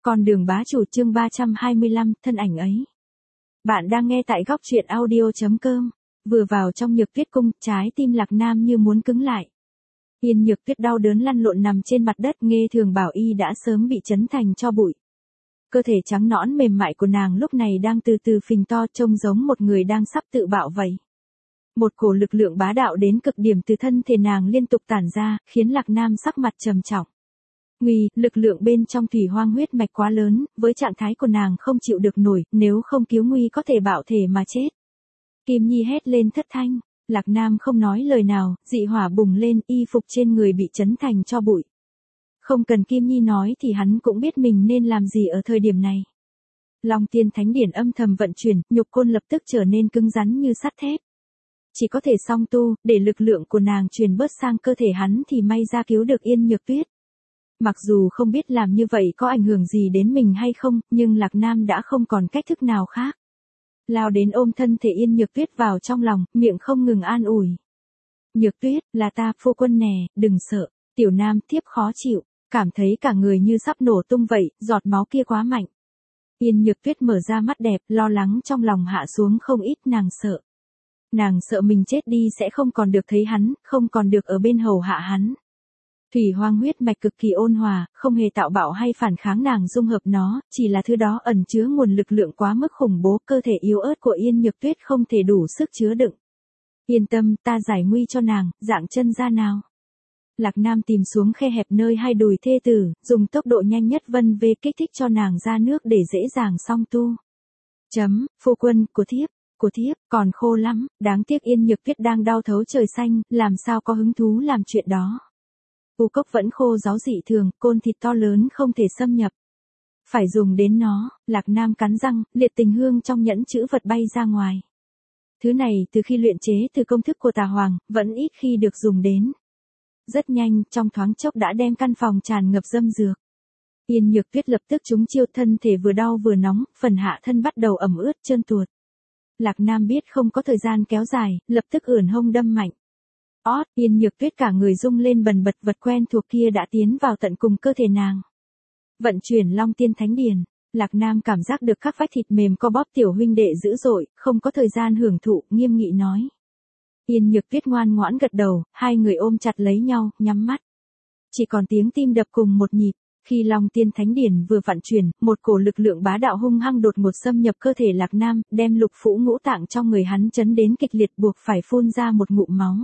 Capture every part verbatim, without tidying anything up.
Con đường bá chủ chương ba trăm hai mươi lăm, thân ảnh ấy. Bạn đang nghe tại góc truyện audio chấm com. Vừa vào trong Nhược Tuyết cung, trái tim Lạc Nam như muốn cứng lại. Yên Nhược Tuyết đau đớn lăn lộn nằm trên mặt đất, nghe thường bảo y đã sớm bị chấn thành tro bụi. Cơ thể trắng nõn mềm mại của nàng lúc này đang từ từ phình to, trông giống một người đang sắp tự bạo vậy. Một cổ lực lượng bá đạo đến cực điểm từ thân thể nàng liên tục tản ra, khiến Lạc Nam sắc mặt trầm trọng. Nguy, lực lượng bên trong thủy hoang huyết mạch quá lớn, với trạng thái của nàng không chịu được nổi, nếu không cứu nguy có thể bạo thể mà chết. Kim Nhi hét lên thất thanh, Lạc Nam không nói lời nào, dị hỏa bùng lên, y phục trên người bị chấn thành tro bụi. Không cần Kim Nhi nói thì hắn cũng biết mình nên làm gì ở thời điểm này. Long Tiên Thánh Điển âm thầm vận chuyển, nhục côn lập tức trở nên cứng rắn như sắt thép. Chỉ có thể song tu, để lực lượng của nàng truyền bớt sang cơ thể hắn thì may ra cứu được Yên Nhược Tuyết. Mặc dù không biết làm như vậy có ảnh hưởng gì đến mình hay không, nhưng Lạc Nam đã không còn cách thức nào khác. Lao đến ôm thân thể Yên Nhược Tuyết vào trong lòng, miệng không ngừng an ủi. Nhược Tuyết, là ta, phu quân nè, đừng sợ. Tiểu Nam thiếp khó chịu, cảm thấy cả người như sắp nổ tung vậy, giọt máu kia quá mạnh. Yên Nhược Tuyết mở ra mắt đẹp, lo lắng trong lòng hạ xuống không ít, nàng sợ. Nàng sợ mình chết đi sẽ không còn được thấy hắn, không còn được ở bên hầu hạ hắn. Thủy hoang huyết mạch cực kỳ ôn hòa, không hề tạo bạo hay phản kháng, nàng dung hợp nó, chỉ là thứ đó ẩn chứa nguồn lực lượng quá mức khủng bố, cơ thể yếu ớt của Yên Nhược Tuyết không thể đủ sức chứa đựng. Yên tâm, ta giải nguy cho nàng, dạng chân ra nào. Lạc Nam tìm xuống khe hẹp nơi hai đùi thê tử, dùng tốc độ nhanh nhất vân về kích thích cho nàng ra nước để dễ dàng song tu. Chấm, phu quân, của thiếp, của thiếp, còn khô lắm, đáng tiếc Yên Nhược Tuyết đang đau thấu trời xanh, làm sao có hứng thú làm chuyện đó. U cốc vẫn khô ráo dị thường, côn thịt to lớn không thể xâm nhập. Phải dùng đến nó, Lạc Nam cắn răng, liệt tình hương trong nhẫn chữ vật bay ra ngoài. Thứ này từ khi luyện chế từ công thức của Tà Hoàng, vẫn ít khi được dùng đến. Rất nhanh, trong thoáng chốc đã đem căn phòng tràn ngập dâm dược. Yên Nhược Tuyết lập tức trúng chiêu, thân thể vừa đau vừa nóng, phần hạ thân bắt đầu ẩm ướt trơn tuột. Lạc Nam biết không có thời gian kéo dài, lập tức ưỡn hông đâm mạnh. Ót, Yên Nhược Tuyết cả người rung lên bần bật, vật quen thuộc kia đã tiến vào tận cùng cơ thể nàng. Vận chuyển Long Tiên Thánh Điển, Lạc Nam cảm giác được các vách thịt mềm co bóp, tiểu huynh đệ dữ dội, không có thời gian hưởng thụ, nghiêm nghị nói. Yên Nhược Tuyết ngoan ngoãn gật đầu, hai người ôm chặt lấy nhau, nhắm mắt. Chỉ còn tiếng tim đập cùng một nhịp. Khi Long Tiên Thánh Điển vừa vận chuyển, một cổ lực lượng bá đạo hung hăng đột ngột xâm nhập cơ thể Lạc Nam, đem lục phủ ngũ tạng trong người hắn chấn đến kịch liệt, buộc phải phun ra một ngụm máu.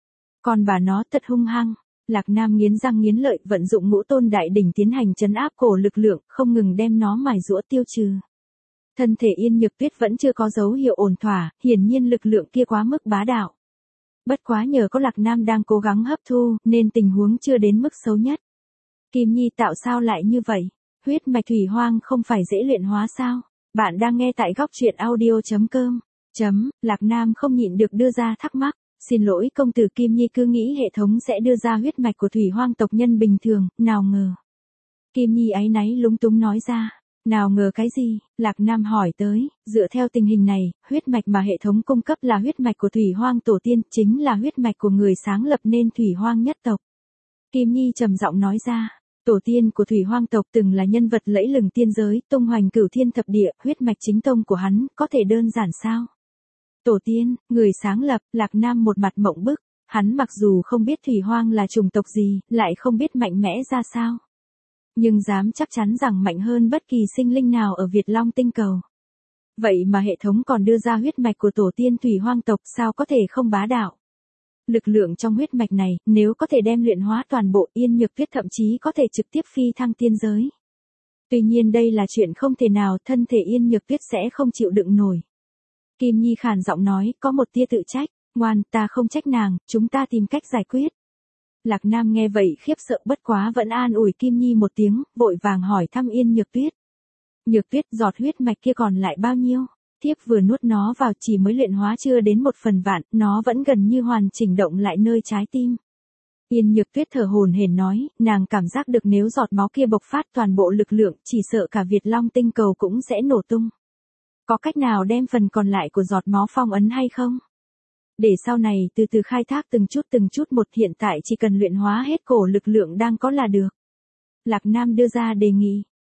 Còn bà nó thật hung hăng. Lạc Nam nghiến răng nghiến lợi, vận dụng ngũ tôn đại đỉnh tiến hành trấn áp cổ lực lượng, không ngừng đem nó mài giũa tiêu trừ. Thân thể Yên Nhược Tuyết vẫn chưa có dấu hiệu ổn thỏa, hiển nhiên lực lượng kia quá mức bá đạo. Bất quá nhờ có Lạc Nam đang cố gắng hấp thu, nên tình huống chưa đến mức xấu nhất. Kim Nhi tạo sao lại như vậy? Huyết mạch thủy hoang không phải dễ luyện hóa sao? Bạn đang nghe tại góc truyện audio chấm com. Chấm, Lạc Nam không nhịn được đưa ra thắc mắc. Xin lỗi công tử, Kim Nhi cứ nghĩ hệ thống sẽ đưa ra huyết mạch của thủy hoang tộc nhân bình thường, nào ngờ. Kim Nhi áy náy lúng túng nói ra. Nào ngờ cái gì? Lạc Nam hỏi tới, dựa theo tình hình này, huyết mạch mà hệ thống cung cấp là huyết mạch của thủy hoang tổ tiên, chính là huyết mạch của người sáng lập nên thủy hoang nhất tộc. Kim Nhi trầm giọng nói ra, tổ tiên của thủy hoang tộc từng là nhân vật lẫy lừng tiên giới, tung hoành cửu thiên thập địa, huyết mạch chính tông của hắn, có thể đơn giản sao? Tổ tiên, người sáng lập, Lạc Nam một mặt mộng bức, hắn mặc dù không biết thủy hoang là chủng tộc gì, lại không biết mạnh mẽ ra sao. Nhưng dám chắc chắn rằng mạnh hơn bất kỳ sinh linh nào ở Việt Long tinh cầu. Vậy mà hệ thống còn đưa ra huyết mạch của tổ tiên thủy hoang tộc, sao có thể không bá đạo. Lực lượng trong huyết mạch này, nếu có thể đem luyện hóa toàn bộ, Yên Nhược Tuyết thậm chí có thể trực tiếp phi thăng tiên giới. Tuy nhiên đây là chuyện không thể nào, thân thể Yên Nhược Tuyết sẽ không chịu đựng nổi. Kim Nhi khàn giọng nói, có một tia tự trách, ngoan, ta không trách nàng, chúng ta tìm cách giải quyết. Lạc Nam nghe vậy khiếp sợ, bất quá vẫn an ủi Kim Nhi một tiếng, vội vàng hỏi thăm Yên Nhược Tuyết. Nhược Tuyết, giọt huyết mạch kia còn lại bao nhiêu? Thiếp vừa nuốt nó vào chỉ mới luyện hóa chưa đến một phần vạn, nó vẫn gần như hoàn chỉnh động lại nơi trái tim. Yên Nhược Tuyết thở hổn hển nói, nàng cảm giác được nếu giọt máu kia bộc phát toàn bộ lực lượng, chỉ sợ cả Việt Long tinh cầu cũng sẽ nổ tung. Có cách nào đem phần còn lại của giọt máu phong ấn hay không? Để sau này từ từ khai thác từng chút từng chút một, hiện tại chỉ cần luyện hóa hết cổ lực lượng đang có là được. Lạc Nam đưa ra đề nghị.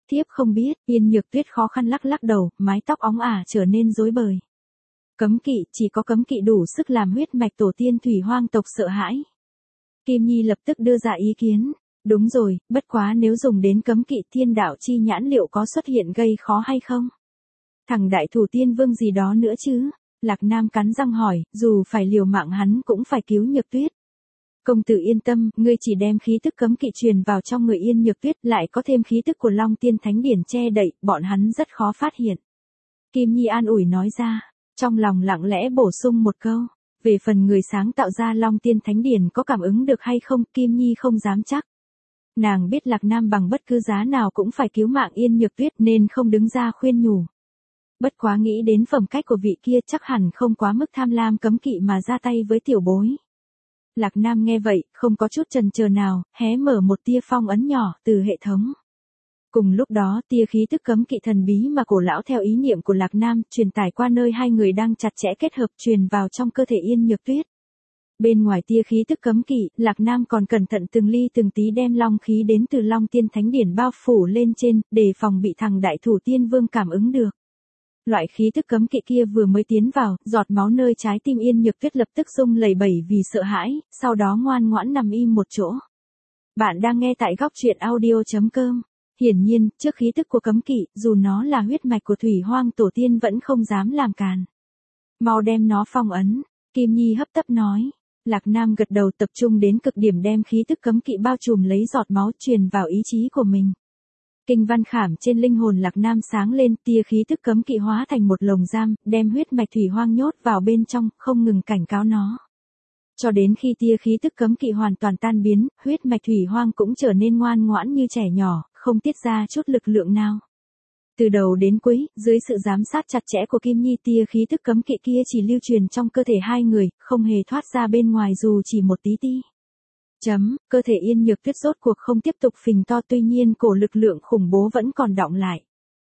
Thiếp không biết, Yên Nhược Tuyết khó khăn lắc lắc đầu, mái tóc óng ả trở nên rối bời. Cấm kỵ, chỉ có cấm kỵ đủ sức làm huyết mạch tổ tiên thủy hoang tộc sợ hãi. Kim Nhi lập tức đưa ra ý kiến. Đúng rồi, bất quá nếu dùng đến cấm kỵ thiên đạo chi nhãn liệu có xuất hiện gây khó hay không? Thằng đại thủ tiên vương gì đó nữa chứ? Lạc Nam cắn răng hỏi, dù phải liều mạng hắn cũng phải cứu Nhược Tuyết. Công tử yên tâm, ngươi chỉ đem khí tức cấm kỵ truyền vào trong người Yên Nhược Tuyết lại có thêm khí tức của Long Tiên Thánh Điển che đậy, bọn hắn rất khó phát hiện. Kim Nhi an ủi nói ra, trong lòng lặng lẽ bổ sung một câu. Về phần người sáng tạo ra Long Tiên Thánh Điển có cảm ứng được hay không, Kim Nhi không dám chắc. Nàng biết Lạc Nam bằng bất cứ giá nào cũng phải cứu mạng Yên Nhược Tuyết nên không đứng ra khuyên nhủ. Bất quá nghĩ đến phẩm cách của vị kia chắc hẳn không quá mức tham lam cấm kỵ mà ra tay với tiểu bối. Lạc Nam nghe vậy, không có chút chần chờ nào, hé mở một tia phong ấn nhỏ từ hệ thống. Cùng lúc đó tia khí tức cấm kỵ thần bí mà cổ lão theo ý niệm của Lạc Nam truyền tải qua nơi hai người đang chặt chẽ kết hợp truyền vào trong cơ thể Yên Nhược Tuyết. Bên ngoài tia khí tức cấm kỵ, Lạc Nam còn cẩn thận từng ly từng tí đem long khí đến từ Long Tiên Thánh Điển bao phủ lên trên, để phòng bị thằng đại thủ tiên vương cảm ứng được. Loại khí tức cấm kỵ kia vừa mới tiến vào, giọt máu nơi trái tim Yên Nhược Tuyết lập tức rung lẩy bẩy vì sợ hãi, sau đó ngoan ngoãn nằm im một chỗ. Bạn đang nghe tại góc truyện audio chấm com. Hiển nhiên, trước khí tức của cấm kỵ, dù nó là huyết mạch của thủy hoang tổ tiên vẫn không dám làm càn. Mau đem nó phong ấn, Kim Nhi hấp tấp nói. Lạc Nam gật đầu tập trung đến cực điểm đem khí tức cấm kỵ bao trùm lấy giọt máu truyền vào ý chí của mình. Kinh văn khảm trên linh hồn Lạc Nam sáng lên, tia khí tức cấm kỵ hóa thành một lồng giam, đem huyết mạch thủy hoang nhốt vào bên trong, không ngừng cảnh cáo nó. Cho đến khi tia khí tức cấm kỵ hoàn toàn tan biến, huyết mạch thủy hoang cũng trở nên ngoan ngoãn như trẻ nhỏ, không tiết ra chút lực lượng nào. Từ đầu đến cuối, dưới sự giám sát chặt chẽ của Kim Nhi, tia khí tức cấm kỵ kia chỉ lưu truyền trong cơ thể hai người, không hề thoát ra bên ngoài dù chỉ một tí ti. Chấm, cơ thể Yên Nhược Tuyết rốt cuộc không tiếp tục phình to, tuy nhiên cổ lực lượng khủng bố vẫn còn đọng lại.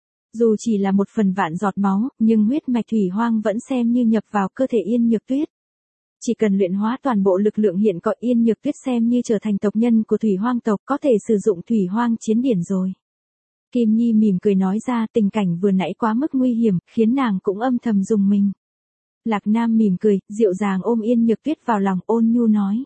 Dù chỉ là một phần vạn giọt máu, nhưng huyết mạch thủy hoang vẫn xem như nhập vào cơ thể Yên Nhược Tuyết. Chỉ cần luyện hóa toàn bộ lực lượng hiện có, Yên Nhược Tuyết xem như trở thành tộc nhân của thủy hoang tộc, có thể sử dụng thủy hoang chiến điển rồi. Kim Nhi mỉm cười nói ra, tình cảnh vừa nãy quá mức nguy hiểm, khiến nàng cũng âm thầm rùng mình. Lạc Nam mỉm cười, dịu dàng ôm Yên Nhược Tuyết vào lòng, ôn nhu nói.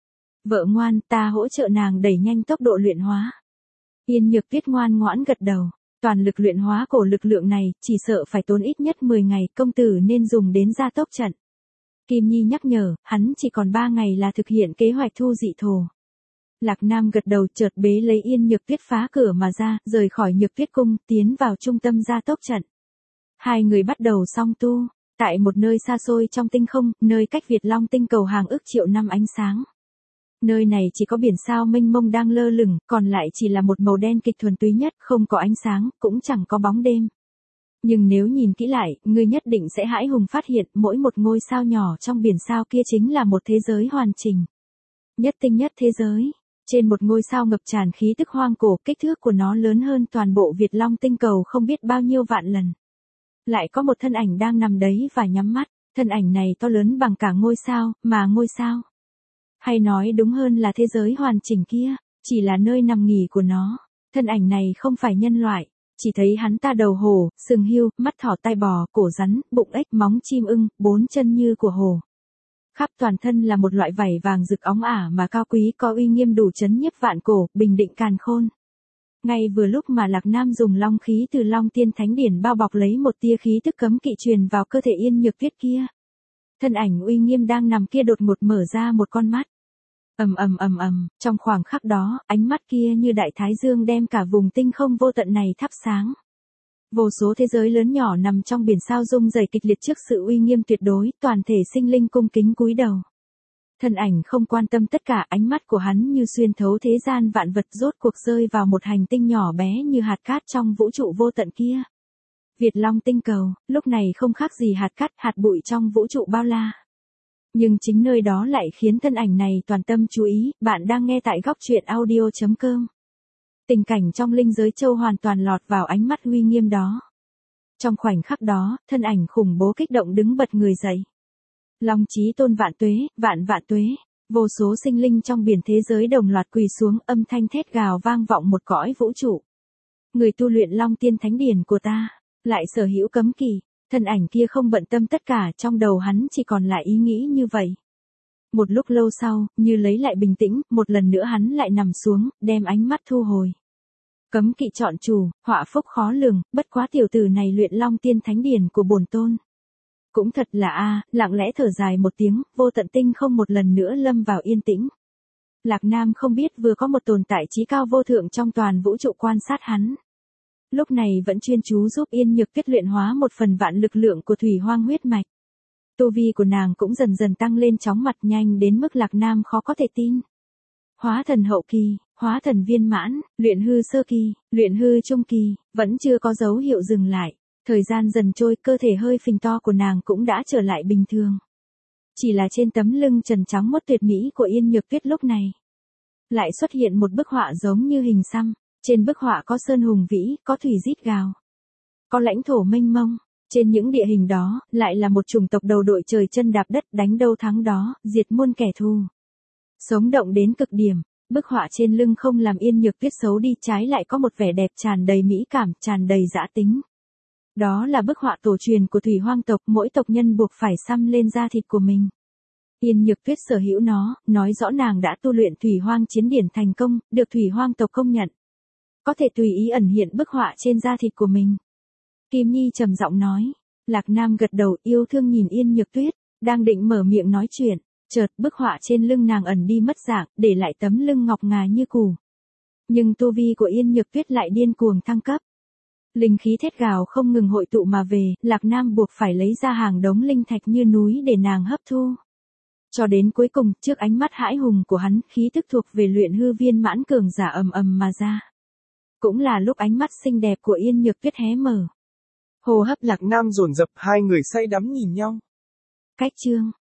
Vợ ngoan, ta hỗ trợ nàng đẩy nhanh tốc độ luyện hóa. Yên Nhược Tuyết ngoan ngoãn gật đầu, toàn lực luyện hóa cổ lực lượng này, chỉ sợ phải tốn ít nhất mười ngày, công tử nên dùng đến gia tốc trận. Kim Nhi nhắc nhở, hắn chỉ còn ba ngày là thực hiện kế hoạch thu dị thổ. Lạc Nam gật đầu, chợt bế lấy Yên Nhược Tuyết phá cửa mà ra, rời khỏi Nhược Tuyết cung, tiến vào trung tâm gia tốc trận. Hai người bắt đầu song tu, tại một nơi xa xôi trong tinh không, nơi cách Việt Long tinh cầu hàng ức triệu năm ánh sáng. Nơi này chỉ có biển sao mênh mông đang lơ lửng, còn lại chỉ là một màu đen kịch thuần túy nhất, không có ánh sáng, cũng chẳng có bóng đêm. Nhưng nếu nhìn kỹ lại, ngươi nhất định sẽ hãi hùng phát hiện, mỗi một ngôi sao nhỏ trong biển sao kia chính là một thế giới hoàn chỉnh. Nhất tinh nhất thế giới. Trên một ngôi sao ngập tràn khí tức hoang cổ, kích thước của nó lớn hơn toàn bộ Việt Long tinh cầu không biết bao nhiêu vạn lần. Lại có một thân ảnh đang nằm đấy và nhắm mắt, thân ảnh này to lớn bằng cả ngôi sao, mà ngôi sao. Hay nói đúng hơn là thế giới hoàn chỉnh kia, chỉ là nơi nằm nghỉ của nó. Thân ảnh này không phải nhân loại, chỉ thấy hắn ta đầu hổ, sừng hươu, mắt thỏ, tai bò, cổ rắn, bụng ếch, móng chim ưng, bốn chân như của hổ. Khắp toàn thân là một loại vảy vàng rực óng ả mà cao quý, có uy nghiêm đủ chấn nhiếp vạn cổ, bình định càn khôn. Ngay vừa lúc mà Lạc Nam dùng long khí từ Long Tiên Thánh Điển bao bọc lấy một tia khí tức cấm kỵ truyền vào cơ thể Yên Nhược Tuyết kia. Thân ảnh uy nghiêm đang nằm kia đột ngột mở ra một con mắt. Ầm ầm ầm ầm, trong khoảng khắc đó, ánh mắt kia như đại thái dương đem cả vùng tinh không vô tận này thắp sáng. Vô số thế giới lớn nhỏ nằm trong biển sao rung rẩy kịch liệt trước sự uy nghiêm tuyệt đối, toàn thể sinh linh cung kính cúi đầu. Thân ảnh không quan tâm tất cả, ánh mắt của hắn như xuyên thấu thế gian vạn vật, rốt cuộc rơi vào một hành tinh nhỏ bé như hạt cát trong vũ trụ vô tận kia. Việt Long tinh cầu, lúc này không khác gì hạt cát, hạt bụi trong vũ trụ bao la. Nhưng chính nơi đó lại khiến thân ảnh này toàn tâm chú ý, bạn đang nghe tại góc truyện audio chấm com. Tình cảnh trong linh giới châu hoàn toàn lọt vào ánh mắt uy nghiêm đó. Trong khoảnh khắc đó, thân ảnh khủng bố kích động đứng bật người dậy. Long Chí Tôn vạn tuế, vạn vạn tuế, vô số sinh linh trong biển thế giới đồng loạt quỳ xuống, âm thanh thét gào vang vọng một cõi vũ trụ. Người tu luyện Long Tiên Thánh Điển của ta, lại sở hữu cấm kỵ. Thân ảnh kia không bận tâm tất cả, trong đầu hắn chỉ còn lại ý nghĩ như vậy. Một lúc lâu sau, như lấy lại bình tĩnh, một lần nữa hắn lại nằm xuống, đem ánh mắt thu hồi. Cấm kỵ chọn chủ, họa phúc khó lường, bất quá tiểu tử này luyện Long Tiên Thánh Điển của bổn tôn. Cũng thật là a, lặng lẽ thở dài một tiếng, Vô Tận Tinh không một lần nữa lâm vào yên tĩnh. Lạc Nam không biết vừa có một tồn tại trí cao vô thượng trong toàn vũ trụ quan sát hắn. Lúc này vẫn chuyên chú giúp Yên Nhược Tuyết luyện hóa một phần vạn lực lượng của thủy hoang huyết mạch. Tu vi của nàng cũng dần dần tăng lên chóng mặt nhanh đến mức Lạc Nam khó có thể tin. Hóa thần hậu kỳ, hóa thần viên mãn, luyện hư sơ kỳ, luyện hư trung kỳ, vẫn chưa có dấu hiệu dừng lại. Thời gian dần trôi, cơ thể hơi phình to của nàng cũng đã trở lại bình thường. Chỉ là trên tấm lưng trần trắng mốt tuyệt mỹ của Yên Nhược Tuyết lúc này, lại xuất hiện một bức họa giống như hình xăm. Trên bức họa có sơn hùng vĩ, có thủy rít gào, có lãnh thổ mênh mông. Trên những địa hình đó, lại là một chủng tộc đầu đội trời chân đạp đất, đánh đâu thắng đó, diệt muôn kẻ thù. Sống động đến cực điểm, bức họa trên lưng không làm Yên Nhược Tuyết xấu đi, trái lại có một vẻ đẹp tràn đầy mỹ cảm, tràn đầy dã tính. Đó là bức họa tổ truyền của thủy hoang tộc, mỗi tộc nhân buộc phải xăm lên da thịt của mình. Yên Nhược Tuyết sở hữu nó, nói rõ nàng đã tu luyện thủy hoang chiến điển thành công, được thủy hoang tộc công nhận. Có thể tùy ý ẩn hiện bức họa trên da thịt của mình. Kim Nhi trầm giọng nói. Lạc Nam gật đầu, yêu thương nhìn Yên Nhược Tuyết, đang định mở miệng nói chuyện, chợt bức họa trên lưng nàng ẩn đi mất dạng, để lại tấm lưng ngọc ngà như củ. Nhưng tu vi của Yên Nhược Tuyết lại điên cuồng thăng cấp. Linh khí thét gào không ngừng hội tụ mà về, Lạc Nam buộc phải lấy ra hàng đống linh thạch như núi để nàng hấp thu. Cho đến cuối cùng, trước ánh mắt hãi hùng của hắn, khí tức thuộc về luyện hư viên mãn cường giả ầm ầm mà ra. Cũng là lúc ánh mắt xinh đẹp của Yên Nhược Tuyết hé mở. Hô hấp Lạc Nam dồn dập, hai người say đắm nhìn nhau. Cách chương